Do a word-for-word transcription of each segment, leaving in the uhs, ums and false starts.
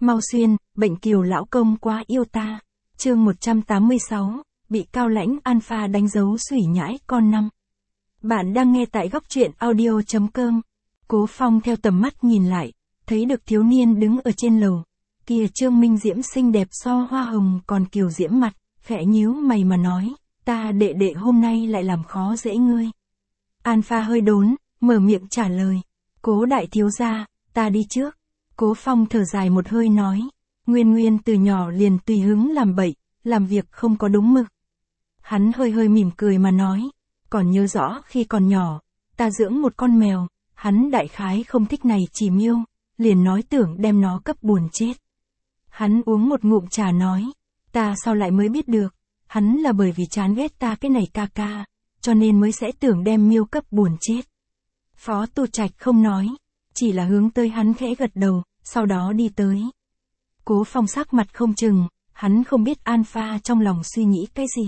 Mau xuyên, bệnh kiều lão công quá yêu ta. Chương một trăm tám mươi sáu, bị cao lãnh alpha đánh dấu sủy nhãi con năm. Bạn đang nghe tại góc truyện audio chấm com. Cố Phong theo tầm mắt nhìn lại, thấy được thiếu niên đứng ở trên lầu. Kìa Trương Minh Diễm xinh đẹp so hoa hồng còn kiều diễm mặt, khẽ nhíu mày mà nói, ta đệ đệ hôm nay lại làm khó dễ ngươi. Alpha hơi đốn, mở miệng trả lời, Cố đại thiếu gia, ta đi trước. Cố Phong thở dài một hơi nói, Nguyên Nguyên từ nhỏ liền tùy hứng làm bậy, làm việc không có đúng mực. Hắn hơi hơi mỉm cười mà nói, còn nhớ rõ khi còn nhỏ, ta dưỡng một con mèo, hắn đại khái không thích này chỉ miêu, liền nói tưởng đem nó cấp buồn chết. Hắn uống một ngụm trà nói, ta sau lại mới biết được, hắn là bởi vì chán ghét ta cái này ca ca, cho nên mới sẽ tưởng đem miêu cấp buồn chết. Phó Tu Trạch không nói, chỉ là hướng tới hắn khẽ gật đầu, sau đó đi tới. Cố Phong sắc mặt không chừng, hắn không biết Alpha trong lòng suy nghĩ cái gì.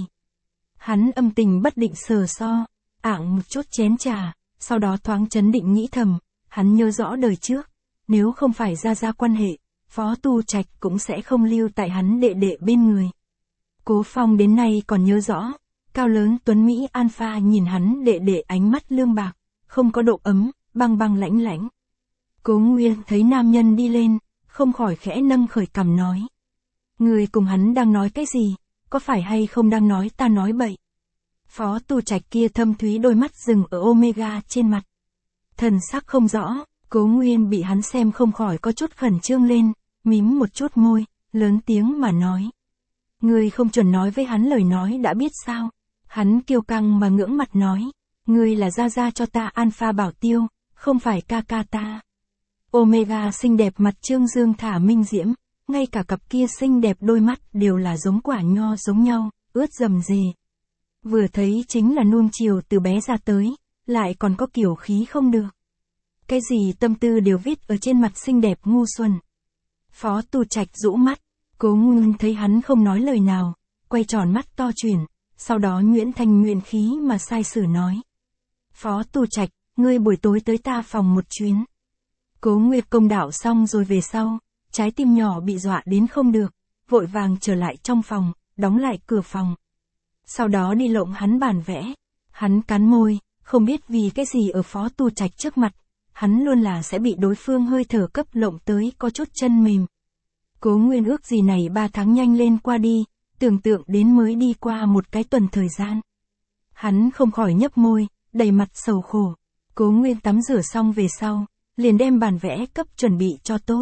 Hắn âm tình bất định sờ so, ạng một chút chén trà, sau đó thoáng chấn định nghĩ thầm, hắn nhớ rõ đời trước, nếu không phải ra ra quan hệ, Phó Tu Trạch cũng sẽ không lưu tại hắn đệ đệ bên người. Cố Phong đến nay còn nhớ rõ, cao lớn tuấn Mỹ Alpha nhìn hắn đệ đệ ánh mắt lương bạc, không có độ ấm, băng băng lãnh lãnh. Cố Nguyên thấy nam nhân đi lên, không khỏi khẽ nâng khởi cằm nói. Người cùng hắn đang nói cái gì, có phải hay không đang nói ta nói bậy? Phó Tu Trạch kia thâm thúy đôi mắt dừng ở Omega trên mặt. Thần sắc không rõ, Cố Nguyên bị hắn xem không khỏi có chút khẩn trương lên, mím một chút môi, lớn tiếng mà nói. Người không chuẩn nói với hắn lời nói đã biết sao? Hắn kiêu căng mà ngưỡng mặt nói. Người là gia gia cho ta Alpha bảo tiêu, không phải ca ca ta. Omega xinh đẹp mặt trương dương thả minh diễm, ngay cả cặp kia xinh đẹp đôi mắt đều là giống quả nho giống nhau, ướt rầm rề. Vừa thấy chính là nuông chiều từ bé ra tới, lại còn có kiểu khí không được. Cái gì tâm tư đều viết ở trên mặt xinh đẹp ngu xuẩn. Phó Tu Trạch rũ mắt, Cố Nguyên thấy hắn không nói lời nào, quay tròn mắt to chuyển, sau đó nhuyễn thành nguyện khí mà sai sử nói. Phó Tu Trạch, ngươi buổi tối tới ta phòng một chuyến. Cố Nguyệt công đạo xong rồi về sau, trái tim nhỏ bị dọa đến không được, vội vàng trở lại trong phòng, đóng lại cửa phòng. Sau đó đi lộng hắn bản vẽ, hắn cắn môi, không biết vì cái gì ở Phó Tu Trạch trước mặt, hắn luôn là sẽ bị đối phương hơi thở cấp lộng tới có chút chân mềm. Cố Nguyên ước gì này ba tháng nhanh lên qua đi, tưởng tượng đến mới đi qua một cái tuần thời gian. Hắn không khỏi nhấp môi, đầy mặt sầu khổ. Cố Nguyên tắm rửa xong về sau, liền đem bản vẽ cấp chuẩn bị cho tốt.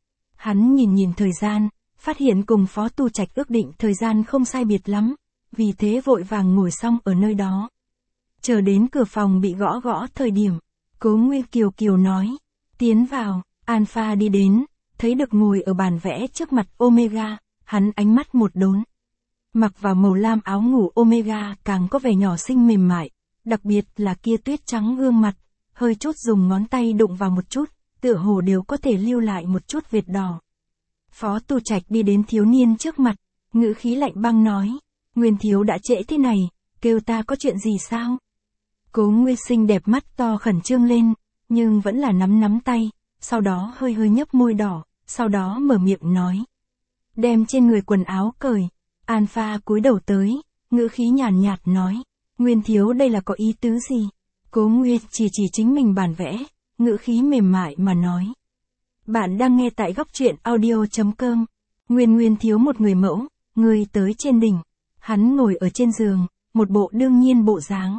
Hắn nhìn nhìn thời gian, phát hiện cùng Phó Tu Trạch ước định thời gian không sai biệt lắm, vì thế vội vàng ngồi xong ở nơi đó. Chờ đến cửa phòng bị gõ gõ thời điểm, Cố Nguyên kiều kiều nói, tiến vào. Alpha đi đến, thấy được ngồi ở bàn vẽ trước mặt Omega, hắn ánh mắt một đốn. Mặc vào màu lam áo ngủ Omega càng có vẻ nhỏ xinh mềm mại, đặc biệt là kia tuyết trắng gương mặt, hơi chút dùng ngón tay đụng vào một chút, tựa hồ đều có thể lưu lại một chút vệt đỏ. Phó Tu Trạch đi đến thiếu niên trước mặt, ngữ khí lạnh băng nói, Nguyên thiếu đã trễ thế này, kêu ta có chuyện gì sao? Cố Nguyên xinh đẹp mắt to khẩn trương lên, nhưng vẫn là nắm nắm tay, sau đó hơi hơi nhấp môi đỏ, sau đó mở miệng nói. Đem trên người quần áo cởi. Alpha cúi đầu tới, ngữ khí nhàn nhạt nói, Nguyên thiếu đây là có ý tứ gì? Cố Nguyên chỉ chỉ chính mình bản vẽ, ngữ khí mềm mại mà nói. Bạn đang nghe tại góc truyện audio chấm com. Nguyên Nguyên thiếu một người mẫu, người tới trên đỉnh. Hắn ngồi ở trên giường, một bộ đương nhiên bộ dáng.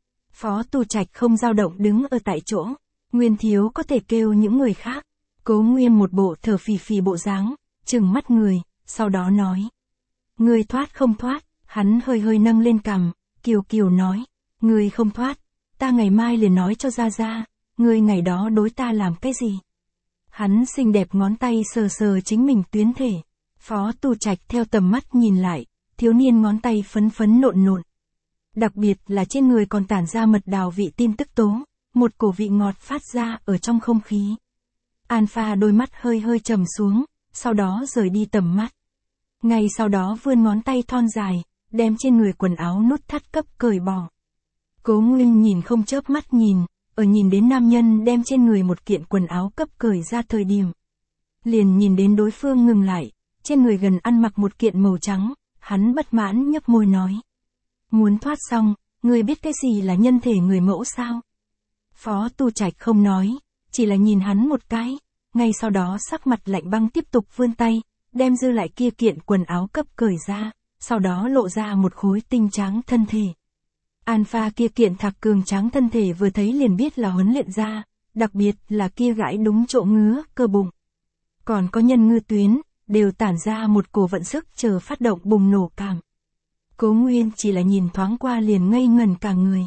Phó Tu Trạch không dao động đứng ở tại chỗ. Nguyên thiếu có thể kêu những người khác. Cố Nguyên một bộ thở phì phì bộ dáng, trừng mắt người, sau đó nói. Người thoát không thoát, hắn hơi hơi nâng lên cằm, kiều kiều nói. Người không thoát, ta ngày mai liền nói cho ra ra, người ngày đó đối ta làm cái gì? Hắn xinh đẹp ngón tay sờ sờ chính mình tuyến thể. Phó Tu Trạch theo tầm mắt nhìn lại, thiếu niên ngón tay phấn phấn nộn nộn. Đặc biệt là trên người còn tản ra mật đào vị tin tức tố, một cổ vị ngọt phát ra ở trong không khí. Alpha đôi mắt hơi hơi trầm xuống, sau đó rời đi tầm mắt. Ngay sau đó vươn ngón tay thon dài, đem trên người quần áo nút thắt cấp cởi bỏ. Cố Nguyên nhìn không chớp mắt nhìn, ở nhìn đến nam nhân đem trên người một kiện quần áo cấp cởi ra thời điểm. liền nhìn đến đối phương ngừng lại, trên người gần ăn mặc một kiện màu trắng, hắn bất mãn nhấp môi nói. Muốn thoát xong, ngươi biết cái gì là nhân thể người mẫu sao? Phó Tu Trạch không nói, chỉ là nhìn hắn một cái, ngay sau đó sắc mặt lạnh băng tiếp tục vươn tay, đem dư lại kia kiện quần áo cấp cởi ra, sau đó lộ ra một khối tinh trắng thân thể. Alpha kia kiện thạc cường tráng thân thể vừa thấy liền biết là huấn luyện ra, đặc biệt là kia gãi đúng chỗ ngứa, cơ bụng. Còn có nhân ngư tuyến, đều tản ra một cổ vận sức chờ phát động bùng nổ cảm. Cố Nguyên chỉ là nhìn thoáng qua liền ngây ngần cả người.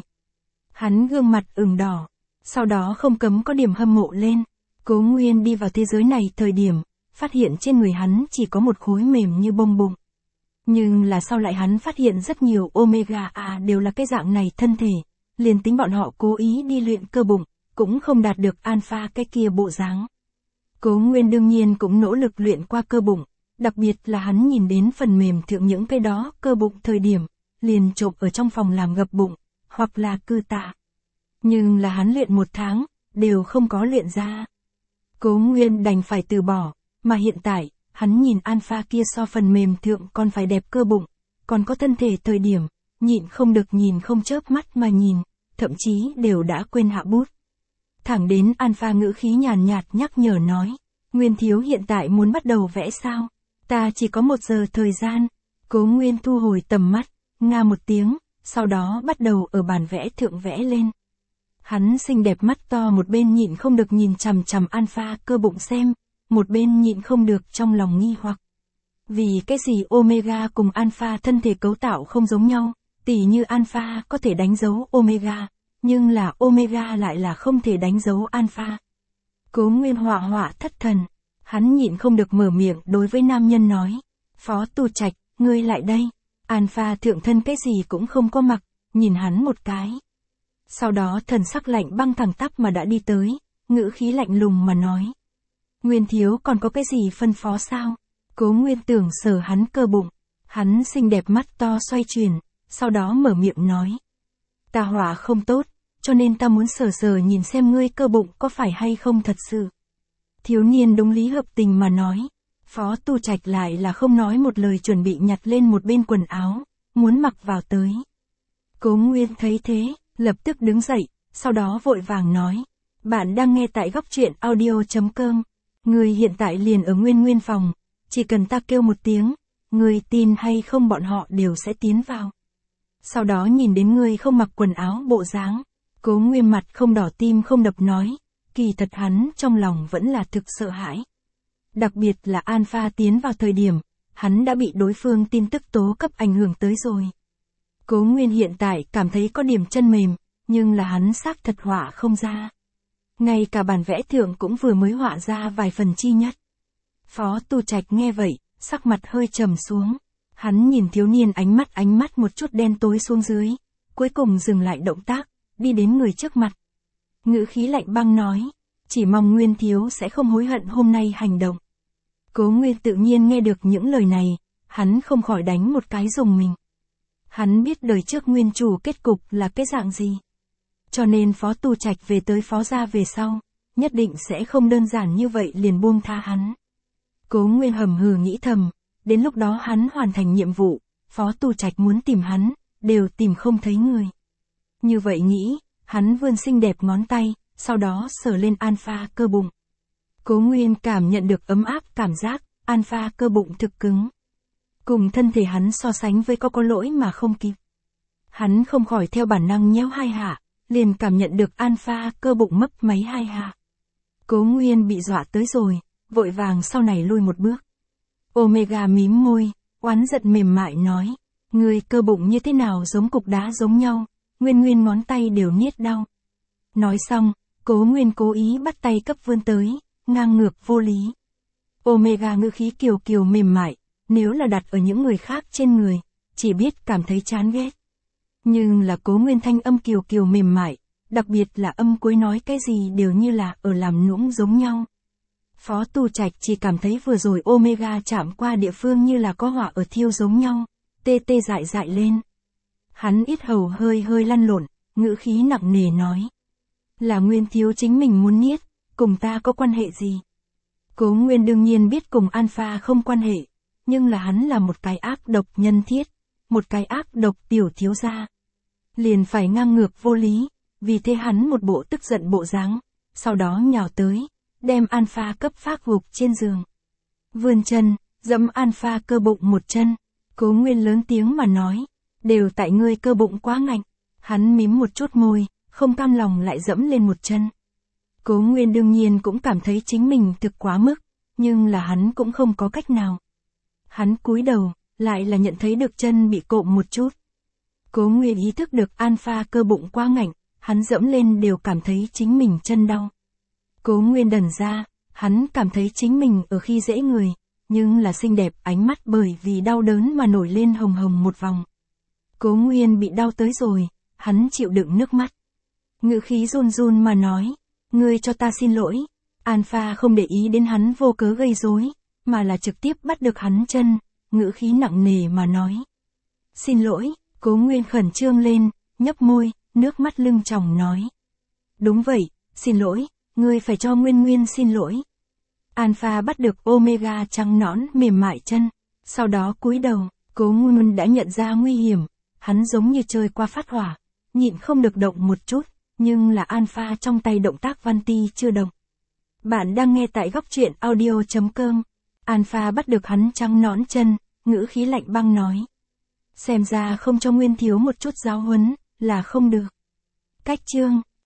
Hắn gương mặt ửng đỏ, sau đó không cấm có điểm hâm mộ lên. Cố Nguyên đi vào thế giới này thời điểm, phát hiện trên người hắn chỉ có một khối mềm như bông bụng. Nhưng là sau lại hắn phát hiện rất nhiều Omega A đều là cái dạng này thân thể, liền tính bọn họ cố ý đi luyện cơ bụng, cũng không đạt được Alpha cái kia bộ dáng. Cố Nguyên đương nhiên cũng nỗ lực luyện qua cơ bụng, đặc biệt là hắn nhìn đến phần mềm thượng những cái đó cơ bụng thời điểm, liền trộm ở trong phòng làm gập bụng, hoặc là cư tạ. Nhưng là hắn luyện một tháng, đều không có luyện ra. Cố Nguyên đành phải từ bỏ, mà hiện tại, hắn nhìn Alpha kia so phần mềm thượng còn phải đẹp cơ bụng, còn có thân thể thời điểm, nhịn không được nhìn không chớp mắt mà nhìn, thậm chí đều đã quên hạ bút. Thẳng đến Alpha ngữ khí nhàn nhạt nhắc nhở nói, Nguyên thiếu hiện tại muốn bắt đầu vẽ sao? Ta chỉ có một giờ thời gian. Cố Nguyên thu hồi tầm mắt, nga một tiếng, sau đó bắt đầu ở bàn vẽ thượng vẽ lên. Hắn xinh đẹp mắt to một bên nhịn không được nhìn chằm chằm Alpha cơ bụng xem, một bên nhịn không được trong lòng nghi hoặc. Vì cái gì Omega cùng Alpha thân thể cấu tạo không giống nhau, tỉ như Alpha có thể đánh dấu Omega, nhưng là Omega lại là không thể đánh dấu Alpha. Cố Nguyên họa họa thất thần, hắn nhịn không được mở miệng đối với nam nhân nói, Phó Tu Trạch, ngươi lại đây. Alpha thượng thân cái gì cũng không có mặc, nhìn hắn một cái. Sau đó thần sắc lạnh băng thẳng tắp mà đã đi tới, ngữ khí lạnh lùng mà nói. Nguyên thiếu còn có cái gì phân phó sao? Cố Nguyên tưởng sờ hắn cơ bụng, hắn xinh đẹp mắt to xoay chuyển, sau đó mở miệng nói. Ta họa không tốt, cho nên ta muốn sờ sờ nhìn xem ngươi cơ bụng có phải hay không thật sự. Thiếu niên đúng lý hợp tình mà nói. Phó Tu Trạch lại là không nói một lời chuẩn bị nhặt lên một bên quần áo, muốn mặc vào tới. Cố Nguyên thấy thế, lập tức đứng dậy, sau đó vội vàng nói. Bạn đang nghe tại góc truyện audio.com. Người hiện tại liền ở Nguyên Nguyên phòng, chỉ cần ta kêu một tiếng, người tin hay không bọn họ đều sẽ tiến vào. Sau đó nhìn đến người không mặc quần áo bộ dáng, Cố Nguyên mặt không đỏ tim không đập nói, kỳ thật hắn trong lòng vẫn là thực sợ hãi. Đặc biệt là Alpha tiến vào thời điểm, hắn đã bị đối phương tin tức tố cấp ảnh hưởng tới rồi. Cố Nguyên hiện tại cảm thấy có điểm chân mềm, nhưng là hắn xác thật họa không ra. Ngay cả bản vẽ thượng cũng vừa mới họa ra vài phần chi nhất. Phó Tu Trạch nghe vậy, sắc mặt hơi trầm xuống. Hắn nhìn thiếu niên ánh mắt ánh mắt một chút đen tối xuống dưới, cuối cùng dừng lại động tác, đi đến người trước mặt. Ngữ khí lạnh băng nói, chỉ mong Nguyên thiếu sẽ không hối hận hôm nay hành động. Cố Nguyên tự nhiên nghe được những lời này, hắn không khỏi đánh một cái rùng mình. Hắn biết đời trước Nguyên chủ kết cục là cái dạng gì. Cho nên Phó Tu Trạch về tới Phó gia về sau, nhất định sẽ không đơn giản như vậy liền buông tha hắn. Cố Nguyên hầm hừ nghĩ thầm, đến lúc đó hắn hoàn thành nhiệm vụ, Phó Tu Trạch muốn tìm hắn, đều tìm không thấy người. Như vậy nghĩ, hắn vươn xinh đẹp ngón tay, sau đó sờ lên Alpha cơ bụng. Cố Nguyên cảm nhận được ấm áp cảm giác, Alpha cơ bụng thực cứng. Cùng thân thể hắn so sánh với có có lỗi mà không kịp. Hắn không khỏi theo bản năng nhéo hai hạ, liền cảm nhận được Alpha cơ bụng mấp máy hai hạ. Cố Nguyên bị dọa tới rồi, vội vàng sau này lui một bước. Omega mím môi, oán giận mềm mại nói, người cơ bụng như thế nào giống cục đá giống nhau, Nguyên Nguyên ngón tay đều niết đau. Nói xong, Cố Nguyên cố ý bắt tay cấp vươn tới, ngang ngược vô lý. Omega ngữ khí kiều kiều mềm mại, nếu là đặt ở những người khác trên người, chỉ biết cảm thấy chán ghét. Nhưng là Cố Nguyên thanh âm kiều kiều mềm mại, đặc biệt là âm cuối nói cái gì đều như là ở làm nũng giống nhau. Phó Tu Trạch chỉ cảm thấy vừa rồi Omega chạm qua địa phương như là có hỏa ở thiêu giống nhau, tê tê dại dại lên. Hắn ít hầu hơi hơi lăn lộn, ngữ khí nặng nề nói. Là Nguyên thiếu chính mình muốn niết, cùng ta có quan hệ gì? Cố Nguyên đương nhiên biết cùng Alpha không quan hệ, nhưng là hắn là một cái ác độc nhân thiết, một cái ác độc tiểu thiếu gia. Liền phải ngang ngược vô lý, vì thế hắn một bộ tức giận bộ dáng, sau đó nhào tới, đem Alpha cấp phát gục trên giường. Vươn chân, dẫm Alpha cơ bụng một chân, Cố Nguyên lớn tiếng mà nói, đều tại ngươi cơ bụng quá ngạnh. Hắn mím một chút môi, không cam lòng lại dẫm lên một chân. Cố Nguyên đương nhiên cũng cảm thấy chính mình thực quá mức, nhưng là hắn cũng không có cách nào. Hắn cúi đầu, lại là nhận thấy được chân bị cộm một chút. Cố Nguyên ý thức được Alpha cơ bụng quá ngạnh, hắn dẫm lên đều cảm thấy chính mình chân đau. Cố Nguyên đần ra, hắn cảm thấy chính mình ở khi dễ người, nhưng là xinh đẹp ánh mắt bởi vì đau đớn mà nổi lên hồng hồng một vòng. Cố Nguyên bị đau tới rồi, hắn chịu đựng nước mắt. Ngữ khí run run mà nói, ngươi cho ta xin lỗi. Alpha không để ý đến hắn vô cớ gây rối, mà là trực tiếp bắt được hắn chân, ngữ khí nặng nề mà nói. Xin lỗi, Cố Nguyên khẩn trương lên, nhấp môi, nước mắt lưng tròng nói. Đúng vậy, xin lỗi, ngươi phải cho Nguyên Nguyên xin lỗi. Alpha bắt được Omega trắng nõn mềm mại chân, sau đó cúi đầu, Cố Nguyên đã nhận ra nguy hiểm, hắn giống như chơi qua phát hỏa, nhịn không được động một chút, nhưng là Alpha trong tay động tác văn ti chưa động. Bạn đang nghe tại góc truyện audio chấm com. Alpha bắt được hắn trắng nõn chân, ngữ khí lạnh băng nói. Xem ra không cho Nguyên thiếu một chút giáo huấn, là không được. Cách chương